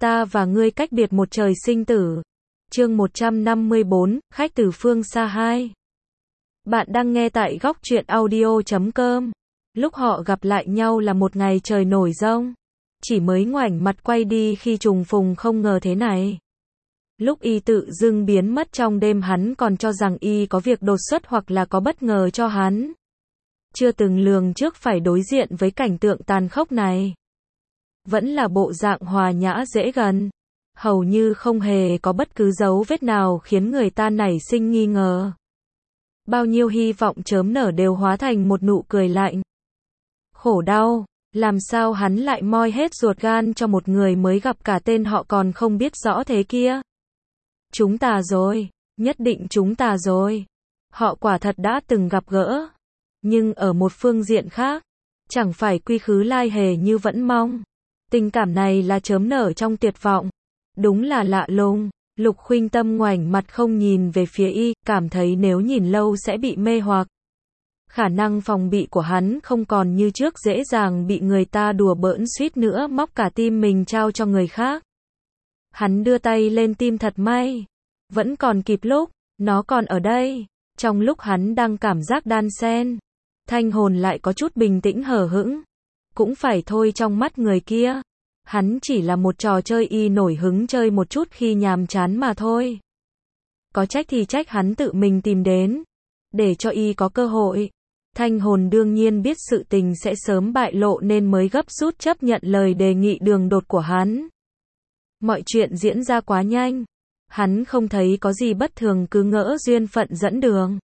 Ta và ngươi cách biệt một trời sinh tử. Chương 154, khách từ phương xa 2. Bạn đang nghe tại góc truyện audio.com. Lúc họ gặp lại nhau là một ngày trời nổi giông. Chỉ mới ngoảnh mặt quay đi khi trùng phùng không ngờ thế này. Lúc y tự dưng biến mất trong đêm hắn còn cho rằng y có việc đột xuất hoặc là có bất ngờ cho hắn. Chưa từng lường trước phải đối diện với cảnh tượng tàn khốc này. Vẫn là bộ dạng hòa nhã dễ gần. Hầu như không hề có bất cứ dấu vết nào khiến người ta nảy sinh nghi ngờ. Bao nhiêu hy vọng chớm nở đều hóa thành một nụ cười lạnh. Khổ đau, làm sao hắn lại moi hết ruột gan cho một người mới gặp cả tên họ còn không biết rõ thế kia. Chúng ta rồi, nhất định chúng ta rồi. Họ quả thật đã từng gặp gỡ. Nhưng ở một phương diện khác, chẳng phải quy khứ lai hề như vẫn mong. Tình cảm này là chớm nở trong tuyệt vọng. Đúng là lạ lùng. Lục Khuynh Tâm ngoảnh mặt không nhìn về phía y, cảm thấy nếu nhìn lâu sẽ bị mê hoặc. Khả năng phòng bị của hắn không còn như trước dễ dàng bị người ta đùa bỡn suýt nữa móc cả tim mình trao cho người khác. Hắn đưa tay lên tim thật may. Vẫn còn kịp lúc, nó còn ở đây. Trong lúc hắn đang cảm giác đan xen, thanh hồn lại có chút bình tĩnh hờ hững. Cũng phải thôi trong mắt người kia. Hắn chỉ là một trò chơi y nổi hứng chơi một chút khi nhàm chán mà thôi. Có trách thì trách hắn tự mình tìm đến. Để cho y có cơ hội. Thanh hồn đương nhiên biết sự tình sẽ sớm bại lộ nên mới gấp rút chấp nhận lời đề nghị đường đột của hắn. Mọi chuyện diễn ra quá nhanh. Hắn không thấy có gì bất thường cứ ngỡ duyên phận dẫn đường.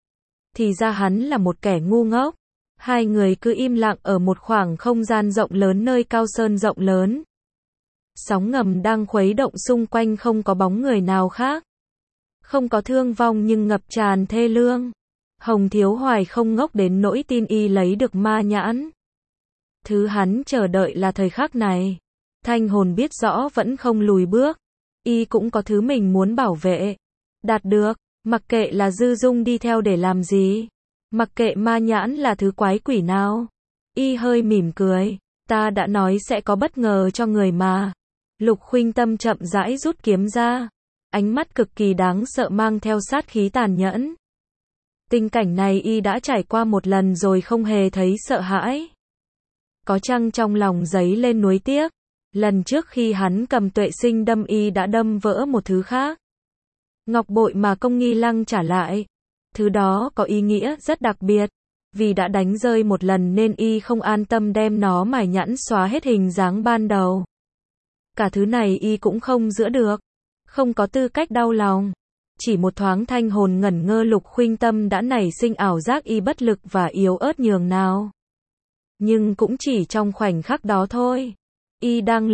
Thì ra hắn là một kẻ ngu ngốc. Hai người cứ im lặng ở một khoảng không gian rộng lớn nơi cao sơn rộng lớn. Sóng ngầm đang khuấy động xung quanh không có bóng người nào khác. Không có thương vong nhưng ngập tràn thê lương. Hồng Thiếu Hoài không ngốc đến nỗi tin y lấy được ma nhãn. Thứ hắn chờ đợi là thời khắc này. Thanh hồn biết rõ vẫn không lùi bước. Y cũng có thứ mình muốn bảo vệ. Đạt được, mặc kệ là Dư Dung đi theo để làm gì. Mặc kệ ma nhãn là thứ quái quỷ nào. Y hơi mỉm cười. Ta đã nói sẽ có bất ngờ cho người mà. Lục Khuynh Tâm chậm rãi rút kiếm ra. Ánh mắt cực kỳ đáng sợ mang theo sát khí tàn nhẫn. Tình cảnh này y đã trải qua một lần rồi không hề thấy sợ hãi. Có chăng trong lòng dấy lên nuối tiếc. Lần trước khi hắn cầm Tuệ Sinh đâm y đã đâm vỡ một thứ khác. Ngọc bội mà Công Nghi Lăng trả lại. Thứ đó có ý nghĩa rất đặc biệt. Vì đã đánh rơi một lần nên y không an tâm đem nó mài nhẵn xóa hết hình dáng ban đầu. Cả thứ này y cũng không giữ được. Không có tư cách đau lòng. Chỉ một thoáng thanh hồn ngẩn ngơ Lục Khuynh Tâm đã nảy sinh ảo giác y bất lực và yếu ớt nhường nào. Nhưng cũng chỉ trong khoảnh khắc đó thôi. Y đang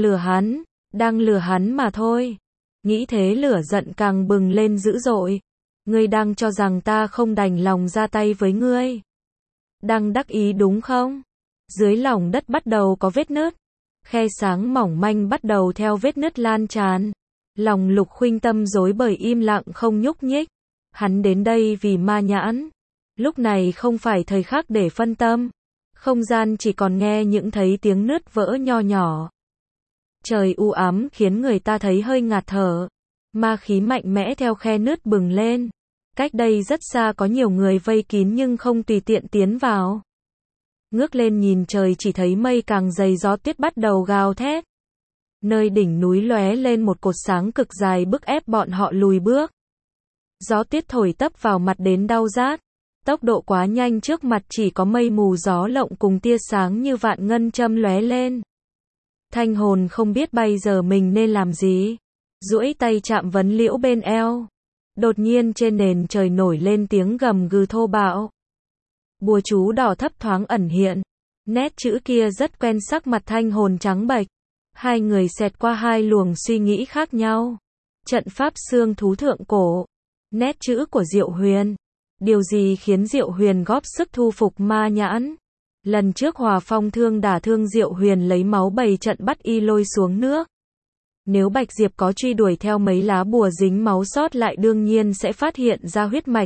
lừa hắn mà thôi. Nghĩ thế lửa giận càng bừng lên dữ dội. Ngươi đang cho rằng ta không đành lòng ra tay với ngươi. Đang đắc ý đúng không? Dưới lòng đất bắt đầu có vết nứt. Khe sáng mỏng manh bắt đầu theo vết nứt lan tràn. Lòng Lục Khuynh Tâm rối bời im lặng không nhúc nhích. Hắn đến đây vì ma nhãn. Lúc này không phải thời khắc để phân tâm. Không gian chỉ còn nghe những thấy tiếng nứt vỡ nho nhỏ. Trời u ám khiến người ta thấy hơi ngạt thở. Ma khí mạnh mẽ theo khe nứt bừng lên. Cách đây rất xa có nhiều người vây kín nhưng không tùy tiện tiến vào. Ngước lên nhìn trời chỉ thấy mây càng dày gió tuyết bắt đầu gào thét. Nơi đỉnh núi lóe lên một cột sáng cực dài bức ép bọn họ lùi bước. Gió tuyết thổi tấp vào mặt đến đau rát. Tốc độ quá nhanh trước mặt chỉ có mây mù gió lộng cùng tia sáng như vạn ngân châm lóe lên. Thanh hồn không biết bây giờ mình nên làm gì. Duỗi tay chạm vấn liễu bên eo. Đột nhiên trên nền trời nổi lên tiếng gầm gừ thô bạo. Bùa chú đỏ thấp thoáng ẩn hiện. Nét chữ kia rất quen sắc mặt thanh hồn trắng bệch. Hai người xẹt qua hai luồng suy nghĩ khác nhau. Trận pháp xương thú thượng cổ. Nét chữ của Diệu Huyền. Điều gì khiến Diệu Huyền góp sức thu phục ma nhãn? Lần trước Hòa Phong thương đả thương Diệu Huyền lấy máu bày trận bắt y lôi xuống nước. Nếu Bạch Diệp có truy đuổi theo mấy lá bùa dính máu sót lại đương nhiên sẽ phát hiện ra huyết mạch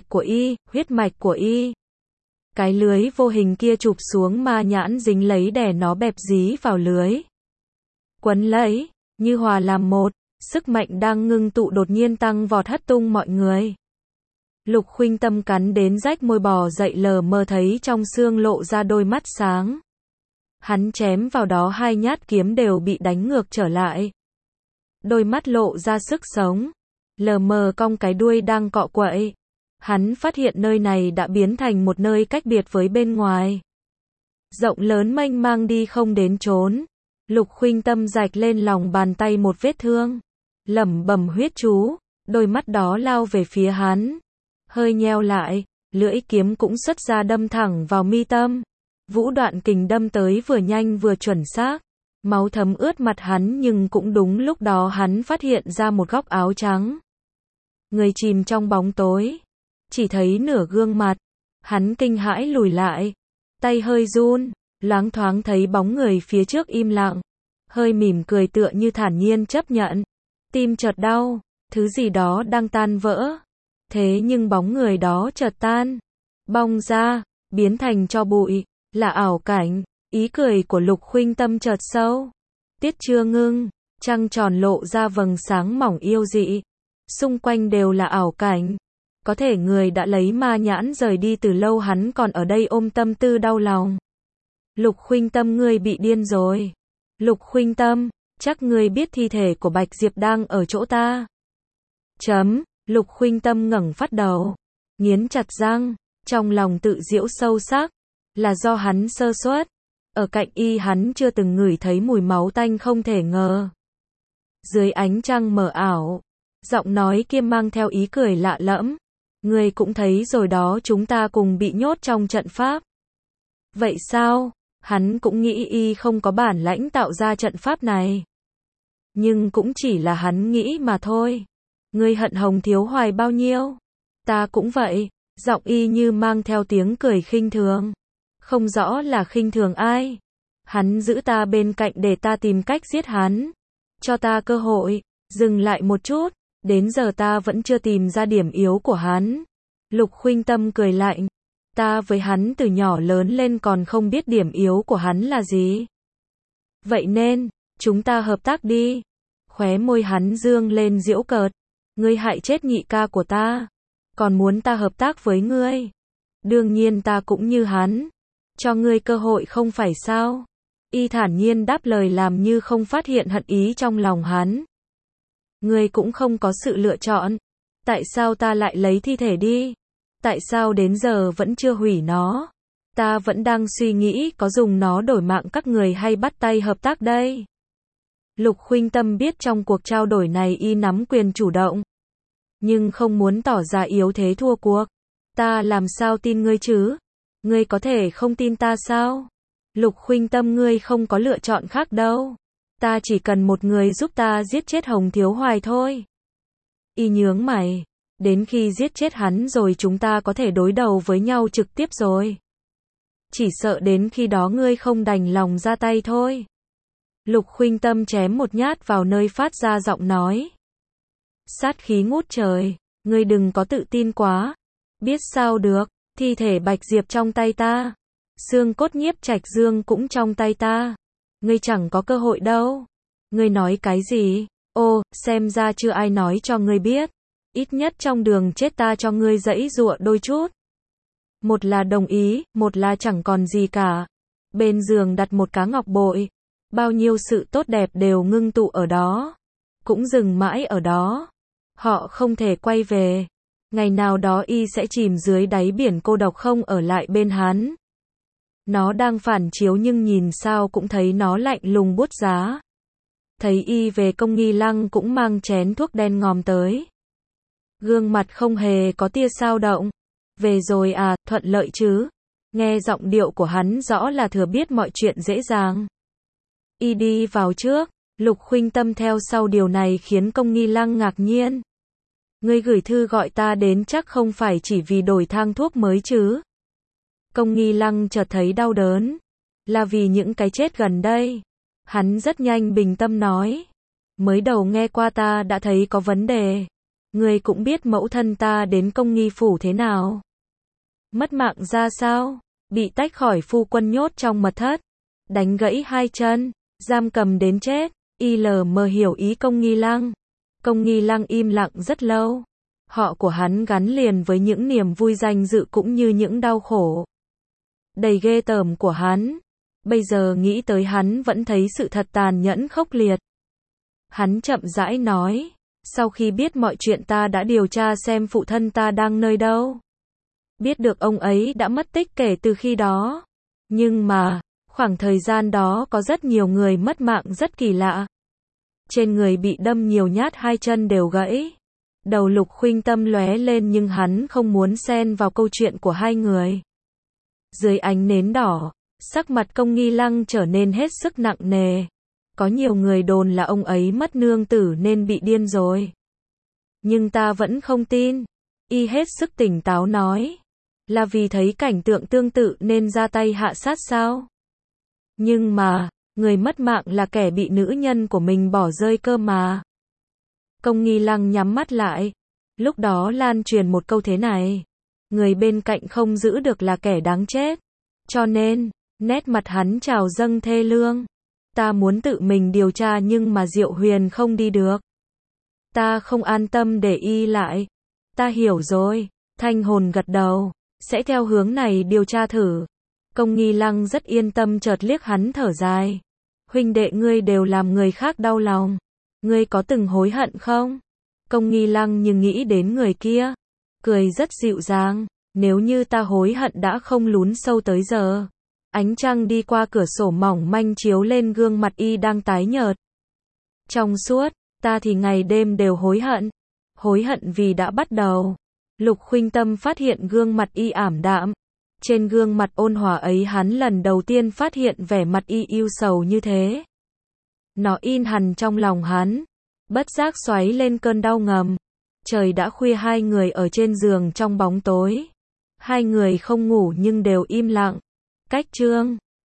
của y. Cái lưới vô hình kia chụp xuống ma nhãn dính lấy đè nó bẹp dí vào lưới. Quấn lấy. như hòa làm một, sức mạnh đang ngưng tụ đột nhiên tăng vọt hất tung mọi người. Lục Khuynh Tâm cắn đến rách môi bò dậy lờ mờ thấy trong xương lộ ra đôi mắt sáng. Hắn chém vào đó 2 nhát kiếm đều bị đánh ngược trở lại. Đôi mắt lộ ra sức sống, lờ mờ cong cái đuôi đang cọ quậy. Hắn phát hiện nơi này đã biến thành một nơi cách biệt với bên ngoài. Rộng lớn mênh mang đi không đến chốn. Lục Khuynh Tâm rạch lên lòng bàn tay một vết thương, lẩm bẩm huyết chú, đôi mắt đó lao về phía hắn. Hơi nheo lại, lưỡi kiếm cũng xuất ra đâm thẳng vào mi tâm. Vũ đoạn kình đâm tới vừa nhanh vừa chuẩn xác. Máu thấm ướt mặt hắn nhưng cũng đúng lúc đó hắn phát hiện ra một góc áo trắng. Người chìm trong bóng tối, chỉ thấy nửa gương mặt. Hắn kinh hãi lùi lại, tay hơi run, loáng thoáng thấy bóng người phía trước im lặng, hơi mỉm cười tựa như thản nhiên chấp nhận. Tim chợt đau, thứ gì đó đang tan vỡ. Thế nhưng bóng người đó chợt tan, bong ra, biến thành tro bụi, là ảo cảnh. Ý cười của Lục Khuynh Tâm chợt sâu. Tiết chưa ngưng, trăng tròn lộ ra vầng sáng mỏng yêu dị. Xung quanh đều là ảo cảnh. Có thể người đã lấy ma nhãn rời đi từ lâu, hắn còn ở đây ôm tâm tư đau lòng. Lục Khuynh Tâm, ngươi bị điên rồi. Lục Khuynh Tâm, chắc ngươi biết thi thể của Bạch Diệp đang ở chỗ ta. Lục Khuynh Tâm ngẩng phát đầu, nghiến chặt răng, trong lòng tự giễu sâu sắc, là do hắn sơ suất. Ở cạnh y hắn chưa từng ngửi thấy mùi máu tanh không thể ngờ. Dưới ánh trăng mờ ảo, giọng nói kia mang theo ý cười lạ lẫm. Ngươi cũng thấy rồi đó, chúng ta cùng bị nhốt trong trận pháp. Vậy sao? Hắn cũng nghĩ y không có bản lãnh tạo ra trận pháp này. Nhưng cũng chỉ là hắn nghĩ mà thôi. Ngươi hận Hồng Thiếu Hoài bao nhiêu? Ta cũng vậy. Giọng y như mang theo tiếng cười khinh thường. Không rõ là khinh thường ai. Hắn giữ ta bên cạnh để ta tìm cách giết hắn. Cho ta cơ hội. Dừng lại một chút. Đến giờ ta vẫn chưa tìm ra điểm yếu của hắn. Lục Khuynh Tâm cười lạnh. Ta với hắn từ nhỏ lớn lên còn không biết điểm yếu của hắn là gì. Vậy nên, chúng ta hợp tác đi. Khóe môi hắn dương lên giễu cợt. Ngươi hại chết nhị ca của ta. Còn muốn ta hợp tác với ngươi. Đương nhiên ta cũng như hắn. Cho ngươi cơ hội không phải sao. Y thản nhiên đáp lời làm như không phát hiện hận ý trong lòng hắn. Ngươi cũng không có sự lựa chọn. Tại sao ta lại lấy thi thể đi? Tại sao đến giờ vẫn chưa hủy nó? Ta vẫn đang suy nghĩ có dùng nó đổi mạng các người hay bắt tay hợp tác đây. Lục Khuynh Tâm biết trong cuộc trao đổi này y nắm quyền chủ động. Nhưng không muốn tỏ ra yếu thế thua cuộc. Ta làm sao tin ngươi chứ? Ngươi có thể không tin ta sao? Lục Khuynh Tâm, ngươi không có lựa chọn khác đâu. Ta chỉ cần một người giúp ta giết chết Hồng Thiếu Hoài thôi. Y nhướng mày. Đến khi giết chết hắn rồi chúng ta có thể đối đầu với nhau trực tiếp rồi. Chỉ sợ đến khi đó ngươi không đành lòng ra tay thôi. Lục Khuynh Tâm chém một nhát vào nơi phát ra giọng nói. Sát khí ngút trời, ngươi đừng có tự tin quá. Biết sao được, thi thể Bạch Diệp trong tay ta. Xương cốt Nhiếp Trạch Dương cũng trong tay ta. Ngươi chẳng có cơ hội đâu. Ngươi nói cái gì? Ô, xem ra chưa ai nói cho ngươi biết. Ít nhất trong đường chết ta cho ngươi giãy giụa đôi chút. Một là đồng ý, một là chẳng còn gì cả. Bên giường đặt một cá ngọc bội. Bao nhiêu sự tốt đẹp đều ngưng tụ ở đó. Cũng dừng mãi ở đó. Họ không thể quay về. Ngày nào đó y sẽ chìm dưới đáy biển cô độc không ở lại bên hắn. Nó đang phản chiếu nhưng nhìn sao cũng thấy nó lạnh lùng buốt giá. Thấy y về Công Nghi Lăng cũng mang chén thuốc đen ngòm tới. Gương mặt không hề có tia xao động. Về rồi à, thuận lợi chứ? Nghe giọng điệu của hắn rõ là thừa biết mọi chuyện dễ dàng. Y đi vào trước, Lục Khuynh Tâm theo sau, điều này khiến Công Nghi Lăng ngạc nhiên. Ngươi gửi thư gọi ta đến chắc không phải chỉ vì đổi thang thuốc mới chứ? Công Nghi Lăng chợt thấy đau đớn. Là vì những cái chết gần đây. Hắn rất nhanh bình tâm nói. Mới đầu nghe qua ta đã thấy có vấn đề. Ngươi cũng biết mẫu thân ta đến Công Nghi phủ thế nào. Mất mạng ra sao? Bị tách khỏi phu quân nhốt trong mật thất. Đánh gãy 2 chân. Giam cầm đến chết. ILM hiểu ý Công Nghi Lăng. Công Nghi Lăng im lặng rất lâu. Họ của hắn gắn liền với những niềm vui danh dự cũng như những đau khổ đầy ghê tởm của hắn. Bây giờ nghĩ tới hắn vẫn thấy sự thật tàn nhẫn khốc liệt. Hắn chậm rãi nói, sau khi biết mọi chuyện ta đã điều tra xem phụ thân ta đang nơi đâu. Biết được ông ấy đã mất tích kể từ khi đó. Nhưng mà, khoảng thời gian đó có rất nhiều người mất mạng rất kỳ lạ. Trên người bị đâm nhiều nhát, hai chân đều gãy. Đầu Lục Khuynh Tâm lóe lên nhưng hắn không muốn xen vào câu chuyện của hai người. Dưới ánh nến đỏ, sắc mặt Công Nghi Lăng trở nên hết sức nặng nề. Có nhiều người đồn là ông ấy mất nương tử nên bị điên rồi. Nhưng ta vẫn không tin. Y hết sức tỉnh táo nói. Là vì thấy cảnh tượng tương tự nên ra tay hạ sát sao? Nhưng mà, người mất mạng là kẻ bị nữ nhân của mình bỏ rơi cơ mà. Công Nghi Lăng nhắm mắt lại. Lúc đó lan truyền một câu thế này. Người bên cạnh không giữ được là kẻ đáng chết. Cho nên, nét mặt hắn trào dâng thê lương. Ta muốn tự mình điều tra nhưng mà Diệu Huyền không đi được. Ta không an tâm để y lại. Ta hiểu rồi. Thanh Hồn gật đầu. Sẽ theo hướng này điều tra thử. Công Nghi Lăng rất yên tâm, chợt liếc hắn thở dài. Huynh đệ ngươi đều làm người khác đau lòng. Ngươi có từng hối hận không? Công Nghi Lăng như nghĩ đến người kia. Cười rất dịu dàng. Nếu như ta hối hận đã không lún sâu tới giờ. Ánh trăng đi qua cửa sổ mỏng manh chiếu lên gương mặt y đang tái nhợt. Trong suốt, ta thì ngày đêm đều hối hận. Hối hận vì đã bắt đầu. Lục Khuynh Tâm phát hiện gương mặt y ảm đạm. Trên gương mặt ôn hòa ấy hắn lần đầu tiên phát hiện vẻ mặt y ưu sầu như thế. Nó in hằn trong lòng hắn. Bất giác xoáy lên cơn đau ngầm. Trời đã khuya, hai người ở trên giường trong bóng tối. Hai người không ngủ nhưng đều im lặng. Cách chương